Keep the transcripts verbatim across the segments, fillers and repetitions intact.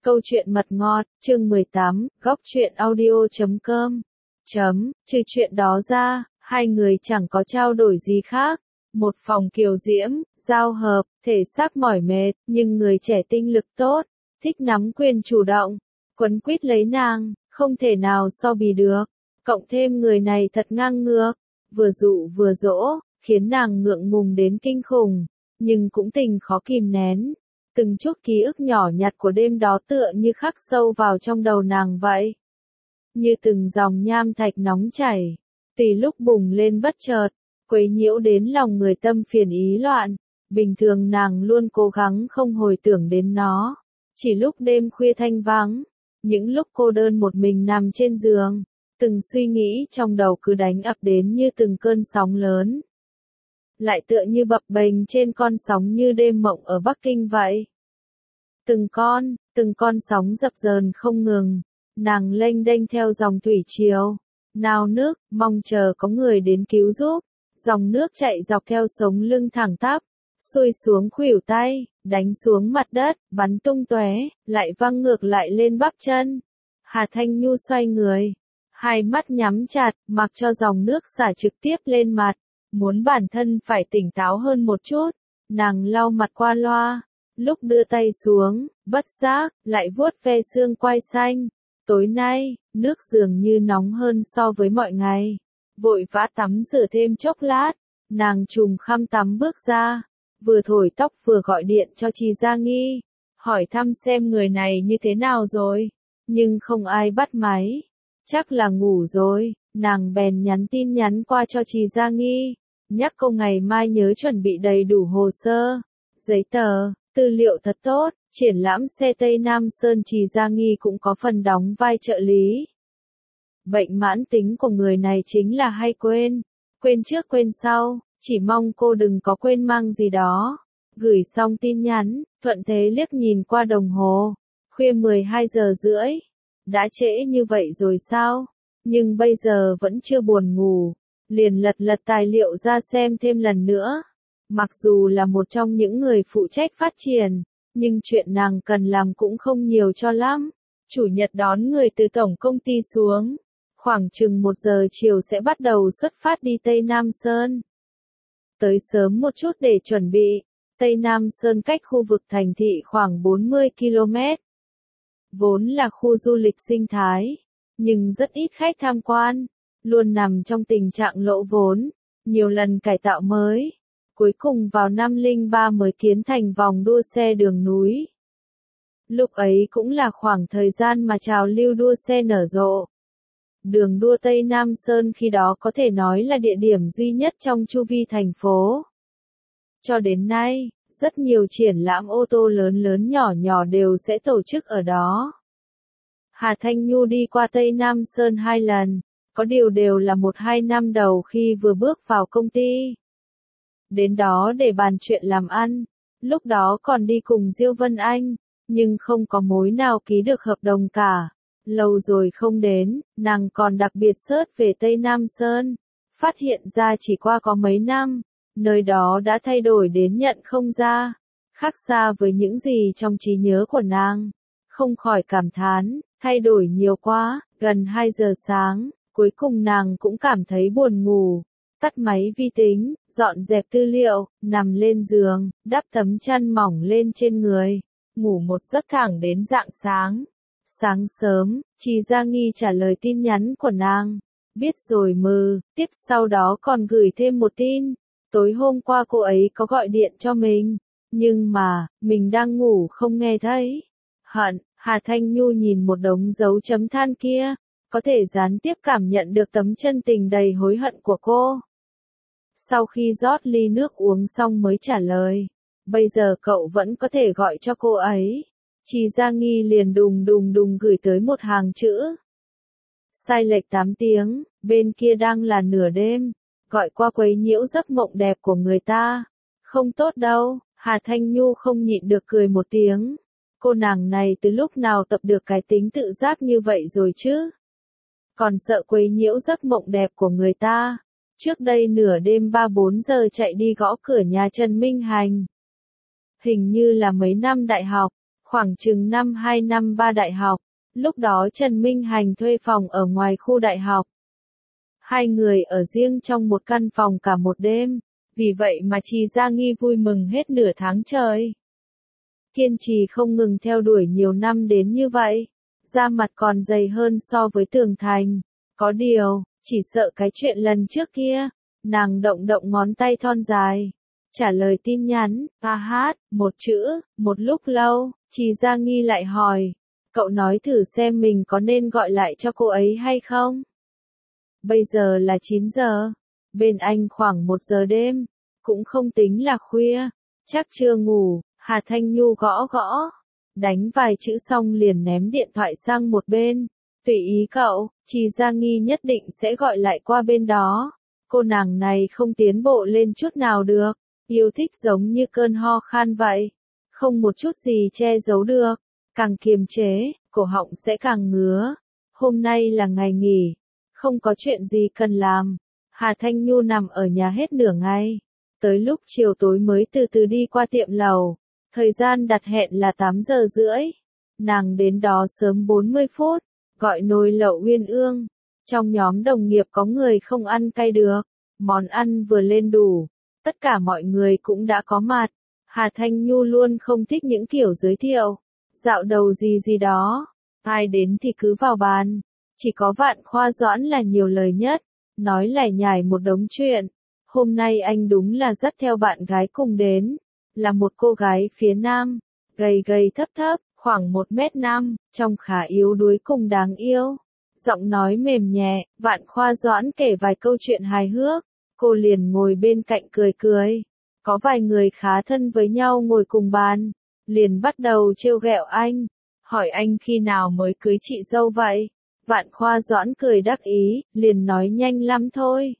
Câu chuyện mật ngọt, chương mười tám, góc truyện audio chấm com. Chấm, trừ chuyện đó ra, hai người chẳng có trao đổi gì khác. Một phòng kiều diễm, giao hợp, thể xác mỏi mệt, nhưng người trẻ tinh lực tốt, thích nắm quyền chủ động, quấn quýt lấy nàng, không thể nào so bì được. Cộng thêm người này thật ngang ngược, vừa dụ vừa dỗ, khiến nàng ngượng ngùng đến kinh khủng, nhưng cũng tình khó kìm nén. Từng chút ký ức nhỏ nhặt của đêm đó tựa như khắc sâu vào trong đầu nàng vậy. Như từng dòng nham thạch nóng chảy, tùy lúc bùng lên bất chợt, quấy nhiễu đến lòng người tâm phiền ý loạn. Bình thường nàng luôn cố gắng không hồi tưởng đến nó. Chỉ lúc đêm khuya thanh vắng, những lúc cô đơn một mình nằm trên giường, từng suy nghĩ trong đầu cứ đánh ập đến như từng cơn sóng lớn. Lại tựa như bập bềnh trên con sóng như đêm mộng ở Bắc Kinh vậy. Từng con, từng con sóng dập dờn không ngừng, nàng lênh đênh theo dòng thủy triều, nao nước, mong chờ có người đến cứu giúp. Dòng nước chạy dọc theo sống lưng thẳng tắp, xuôi xuống khuỷu tay, đánh xuống mặt đất, bắn tung tóe, lại văng ngược lại lên bắp chân. Hà Thanh Nhu xoay người, hai mắt nhắm chặt, mặc cho dòng nước xả trực tiếp lên mặt. Muốn bản thân phải tỉnh táo hơn một chút, nàng lau mặt qua loa, lúc đưa tay xuống, bất giác, lại vuốt ve xương quai xanh. Tối nay, nước dường như nóng hơn so với mọi ngày. Vội vã tắm rửa thêm chốc lát, nàng trùm khăn tắm bước ra, vừa thổi tóc vừa gọi điện cho Trì Gia Nghi, hỏi thăm xem người này như thế nào rồi, nhưng không ai bắt máy, chắc là ngủ rồi, nàng bèn nhắn tin nhắn qua cho Trì Gia Nghi, nhắc cô ngày mai nhớ chuẩn bị đầy đủ hồ sơ, giấy tờ, tư liệu thật tốt. Triển lãm xe Tây Nam Sơn Trì Gia Nghi cũng có phần đóng vai trợ lý. Bệnh mãn tính của người này chính là hay quên, quên trước quên sau, chỉ mong cô đừng có quên mang gì đó. Gửi xong tin nhắn, thuận thế liếc nhìn qua đồng hồ, khuya mười hai giờ rưỡi, đã trễ như vậy rồi sao? Nhưng bây giờ vẫn chưa buồn ngủ, liền lật lật tài liệu ra xem thêm lần nữa. Mặc dù là một trong những người phụ trách phát triển, nhưng chuyện nàng cần làm cũng không nhiều cho lắm. Chủ nhật đón người từ tổng công ty xuống. Khoảng chừng một giờ chiều sẽ bắt đầu xuất phát đi Tây Nam Sơn. Tới sớm một chút để chuẩn bị. Tây Nam Sơn cách khu vực thành thị khoảng bốn mươi ki lô mét. Vốn là khu du lịch sinh thái, nhưng rất ít khách tham quan, luôn nằm trong tình trạng lỗ vốn, nhiều lần cải tạo mới. Cuối cùng vào năm không ba mới kiến thành vòng đua xe đường núi. Lúc ấy cũng là khoảng thời gian mà trào lưu đua xe nở rộ. Đường đua Tây Nam Sơn khi đó có thể nói là địa điểm duy nhất trong chu vi thành phố. Cho đến nay, rất nhiều triển lãm ô tô lớn lớn nhỏ nhỏ đều sẽ tổ chức ở đó. Hà Thanh Nhu đi qua Tây Nam Sơn hai lần, có điều đều là một hai năm đầu khi vừa bước vào công ty. Đến đó để bàn chuyện làm ăn, lúc đó còn đi cùng Diêu Vân Anh, nhưng không có mối nào ký được hợp đồng cả. Lâu rồi không đến, nàng còn đặc biệt search về Tây Nam Sơn, phát hiện ra chỉ qua có mấy năm, nơi đó đã thay đổi đến nhận không ra, khác xa với những gì trong trí nhớ của nàng. Không khỏi cảm thán, thay đổi nhiều quá. Gần hai giờ sáng, cuối cùng nàng cũng cảm thấy buồn ngủ. Tắt máy vi tính, dọn dẹp tư liệu, nằm lên giường, đắp tấm chăn mỏng lên trên người, ngủ một giấc thẳng đến rạng sáng. Sáng sớm, Trì Gia Nghi trả lời tin nhắn của nàng. Biết rồi mừ, tiếp sau đó còn gửi thêm một tin. Tối hôm qua cô ấy có gọi điện cho mình, nhưng mà, mình đang ngủ không nghe thấy. Hận, Hà Thanh Nhu nhìn một đống dấu chấm than kia, có thể gián tiếp cảm nhận được tấm chân tình đầy hối hận của cô. Sau khi rót ly nước uống xong mới trả lời, bây giờ cậu vẫn có thể gọi cho cô ấy. Trì Gia Nghi liền đùng đùng đùng gửi tới một hàng chữ. Sai lệch tám tiếng, bên kia đang là nửa đêm, gọi qua quấy nhiễu giấc mộng đẹp của người ta. Không tốt đâu, Hà Thanh Nhu không nhịn được cười một tiếng. Cô nàng này từ lúc nào tập được cái tính tự giác như vậy rồi chứ? Còn sợ quấy nhiễu giấc mộng đẹp của người ta. Trước đây nửa đêm ba bốn giờ chạy đi gõ cửa nhà Trần Minh Hành. Hình như là mấy năm đại học, khoảng chừng năm hai năm ba đại học, lúc đó Trần Minh Hành thuê phòng ở ngoài khu đại học. Hai người ở riêng trong một căn phòng cả một đêm, vì vậy mà Trì Gia Nghi vui mừng hết nửa tháng trời. Kiên trì không ngừng theo đuổi nhiều năm đến như vậy, da mặt còn dày hơn so với Tường Thành. Có điều, chỉ sợ cái chuyện lần trước kia, nàng động động ngón tay thon dài. Trả lời tin nhắn, a hát, một chữ, một lúc lâu, Trì Gia Nghi lại hỏi, cậu nói thử xem mình có nên gọi lại cho cô ấy hay không? Bây giờ là chín giờ, bên anh khoảng một giờ đêm, cũng không tính là khuya, chắc chưa ngủ. Hà Thanh Nhu gõ gõ, đánh vài chữ xong liền ném điện thoại sang một bên. Tùy ý cậu, Trì Gia Nghi nhất định sẽ gọi lại qua bên đó. Cô nàng này không tiến bộ lên chút nào được, yêu thích giống như cơn ho khan vậy. Không một chút gì che giấu được, càng kiềm chế, cổ họng sẽ càng ngứa. Hôm nay là ngày nghỉ, không có chuyện gì cần làm. Hà Thanh Nhu nằm ở nhà hết nửa ngày, tới lúc chiều tối mới từ từ đi qua tiệm lầu. Thời gian đặt hẹn là tám giờ rưỡi. Nàng đến đó sớm bốn mươi phút, gọi nồi lẩu uyên ương. Trong nhóm đồng nghiệp có người không ăn cay được. Món ăn vừa lên đủ, tất cả mọi người cũng đã có mặt. Hà Thanh Nhu luôn không thích những kiểu giới thiệu, dạo đầu gì gì đó. Ai đến thì cứ vào bàn. Chỉ có Vạn Khoa Doãn là nhiều lời nhất, nói lải nhải một đống chuyện. Hôm nay anh đúng là dắt theo bạn gái cùng đến. Là một cô gái phía Nam, gầy gầy thấp thấp, khoảng một mét năm, trông khá yếu đuối cùng đáng yêu. Giọng nói mềm nhẹ, Vạn Khoa Doãn kể vài câu chuyện hài hước, cô liền ngồi bên cạnh cười cười. Có vài người khá thân với nhau ngồi cùng bàn, liền bắt đầu trêu ghẹo anh, hỏi anh khi nào mới cưới chị dâu vậy. Vạn Khoa Doãn cười đắc ý, liền nói nhanh lắm thôi.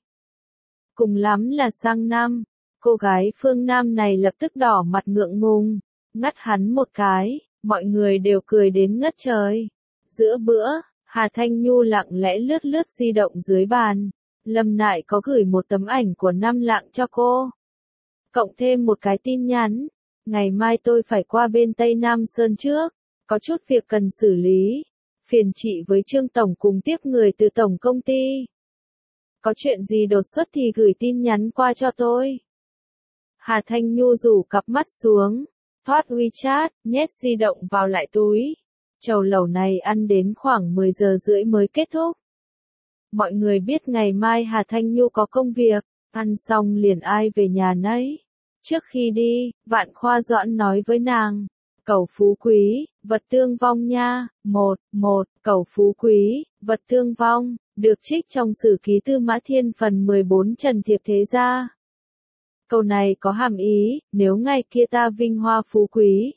Cùng lắm là sang năm. Cô gái phương Nam này lập tức đỏ mặt ngượng ngùng, ngắt hắn một cái, mọi người đều cười đến ngất trời. Giữa bữa, Hà Thanh Nhu lặng lẽ lướt lướt di động dưới bàn. Lâm Nại có gửi một tấm ảnh của Năm Lạng cho cô. Cộng thêm một cái tin nhắn, ngày mai tôi phải qua bên Tây Nam Sơn trước, có chút việc cần xử lý. Phiền chị với Trương Tổng cùng tiếp người từ Tổng công ty. Có chuyện gì đột xuất thì gửi tin nhắn qua cho tôi. Hà Thanh Nhu rủ cặp mắt xuống, thoát WeChat, nhét di động vào lại túi. Chầu lẩu này ăn đến khoảng mười giờ rưỡi mới kết thúc. Mọi người biết ngày mai Hà Thanh Nhu có công việc, ăn xong liền ai về nhà nấy. Trước khi đi, Vạn Khoa Doãn nói với nàng, cẩu phú quý, vật tương vong nha. Một, một, cẩu phú quý, vật tương vong, được trích trong sử ký Tư Mã Thiên phần mười bốn Trần Thiệp Thế Gia. Câu này có hàm ý, nếu ngày kia ta vinh hoa phú quý,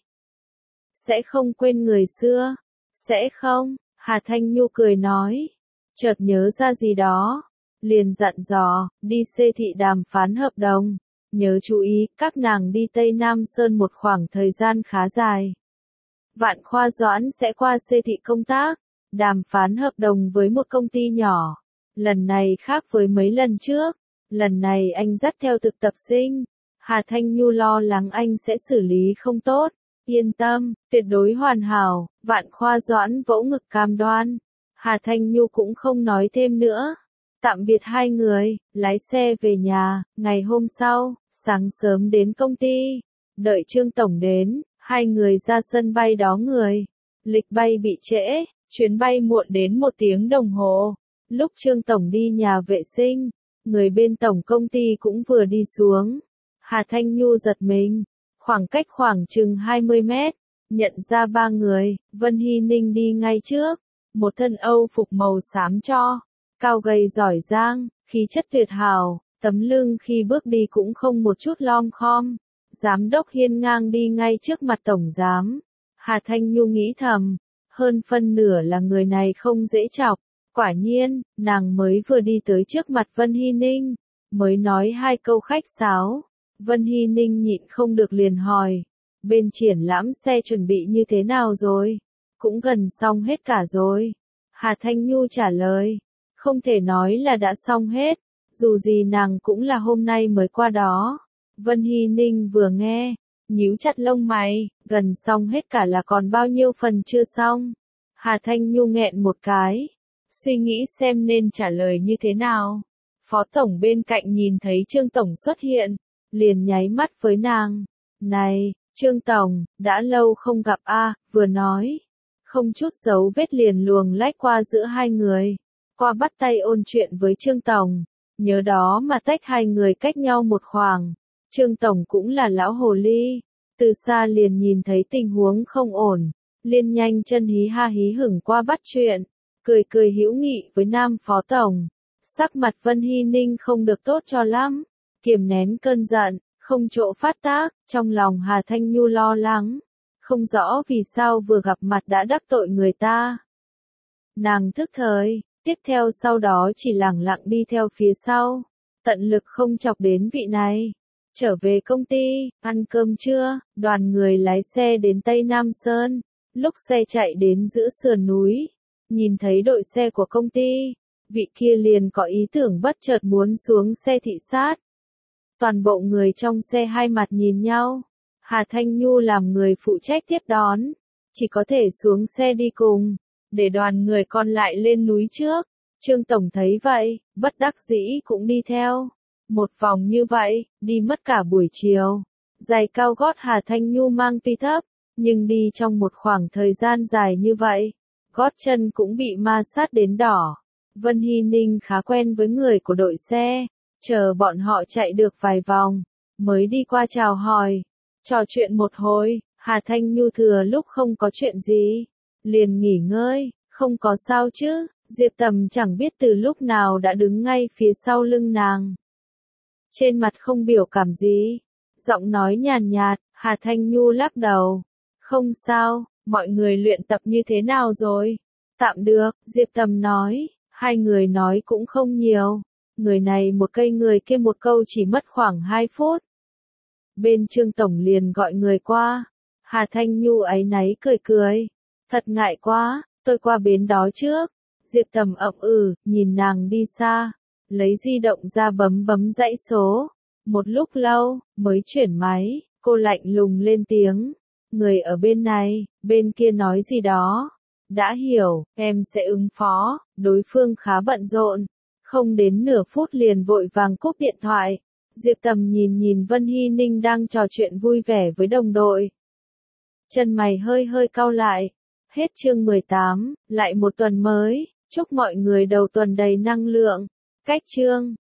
sẽ không quên người xưa. Sẽ không, Hà Thanh Nhu cười nói, chợt nhớ ra gì đó, liền dặn dò, đi xê thị đàm phán hợp đồng. Nhớ chú ý, các nàng đi Tây Nam Sơn một khoảng thời gian khá dài. Vạn Khoa Doãn sẽ qua xê thị công tác, đàm phán hợp đồng với một công ty nhỏ. Lần này khác với mấy lần trước. Lần này anh dắt theo thực tập sinh. Hà Thanh Nhu lo lắng anh sẽ xử lý không tốt. Yên tâm, tuyệt đối hoàn hảo. Vạn Khoa Doãn vỗ ngực cam đoan. Hà Thanh Nhu cũng không nói thêm nữa. Tạm biệt hai người, lái xe về nhà. Ngày hôm sau, sáng sớm đến công ty. Đợi Trương Tổng đến, hai người ra sân bay đón người. Lịch bay bị trễ, chuyến bay muộn đến một tiếng đồng hồ. Lúc Trương Tổng đi nhà vệ sinh, người bên tổng công ty cũng vừa đi xuống. Hà Thanh Nhu giật mình, khoảng cách khoảng chừng hai mươi mét, nhận ra ba người. Vân Hy Ninh đi ngay trước, một thân Âu phục màu xám cho, cao gầy giỏi giang, khí chất tuyệt hảo, tấm lưng khi bước đi cũng không một chút lom khom. Giám đốc hiên ngang đi ngay trước mặt tổng giám. Hà Thanh Nhu nghĩ thầm, hơn phân nửa là người này không dễ chọc. Quả nhiên, nàng mới vừa đi tới trước mặt Vân Hy Ninh, mới nói hai câu khách sáo. Vân Hy Ninh nhịn không được liền hỏi, bên triển lãm xe chuẩn bị như thế nào rồi? Cũng gần xong hết cả rồi. Hà Thanh Nhu trả lời, không thể nói là đã xong hết, dù gì nàng cũng là hôm nay mới qua đó. Vân Hy Ninh vừa nghe, nhíu chặt lông mày, gần xong hết cả là còn bao nhiêu phần chưa xong. Hà Thanh Nhu nghẹn một cái, suy nghĩ xem nên trả lời như thế nào. Phó Tổng bên cạnh nhìn thấy Trương Tổng xuất hiện, liền nháy mắt với nàng. Này, Trương Tổng, đã lâu không gặp a, vừa nói. Không chút dấu vết liền luồng lách qua giữa hai người. Qua bắt tay ôn chuyện với Trương Tổng. Nhớ đó mà tách hai người cách nhau một khoảng. Trương Tổng cũng là lão hồ ly. Từ xa liền nhìn thấy tình huống không ổn. Liền nhanh chân hí ha hí hửng qua bắt chuyện. Cười cười hữu nghị với Nam Phó Tổng. Sắc mặt Vân Hy Ninh không được tốt cho lắm. Kiềm nén cơn giận, không chỗ phát tác, trong lòng Hà Thanh Nhu lo lắng. Không rõ vì sao vừa gặp mặt đã đắc tội người ta. Nàng thức thời, tiếp theo sau đó chỉ lẳng lặng đi theo phía sau. Tận lực không chọc đến vị này. Trở về công ty, ăn cơm trưa, đoàn người lái xe đến Tây Nam Sơn. Lúc xe chạy đến giữa sườn núi, nhìn thấy đội xe của công ty, vị kia liền có ý tưởng bất chợt muốn xuống xe thị sát. Toàn bộ người trong xe hai mặt nhìn nhau. Hà Thanh Nhu làm người phụ trách tiếp đón, chỉ có thể xuống xe đi cùng, để đoàn người còn lại lên núi trước. Trương Tổng thấy vậy, bất đắc dĩ cũng đi theo. Một vòng như vậy, đi mất cả buổi chiều. Giày cao gót Hà Thanh Nhu mang tuy thấp, nhưng đi trong một khoảng thời gian dài như vậy, gót chân cũng bị ma sát đến đỏ. Vân Hy Ninh khá quen với người của đội xe, chờ bọn họ chạy được vài vòng, mới đi qua chào hỏi. Trò chuyện một hồi, Hà Thanh Nhu thừa lúc không có chuyện gì, liền nghỉ ngơi, không có sao chứ. Diệp Tầm chẳng biết từ lúc nào đã đứng ngay phía sau lưng nàng. Trên mặt không biểu cảm gì, giọng nói nhàn nhạt, Hà Thanh Nhu lắc đầu. Không sao, mọi người luyện tập như thế nào rồi? Tạm được, Diệp Tầm nói, hai người nói cũng không nhiều. Người này một cây người kia một câu chỉ mất khoảng hai phút. Bên Trương Tổng liền gọi người qua. Hà Thanh Nhu áy náy cười cười. Thật ngại quá, tôi qua bến đó trước. Diệp Tầm ậm ừ, nhìn nàng đi xa. Lấy di động ra bấm bấm dãy số. Một lúc lâu, mới chuyển máy, cô lạnh lùng lên tiếng. Người ở bên này, bên kia nói gì đó. Đã hiểu, em sẽ ứng phó. Đối phương khá bận rộn. Không đến nửa phút liền vội vàng cúp điện thoại. Diệp Tầm nhìn nhìn Vân Hy Ninh đang trò chuyện vui vẻ với đồng đội. Chân mày hơi hơi cau lại. Hết chương mười tám, lại một tuần mới. Chúc mọi người đầu tuần đầy năng lượng. Cách chương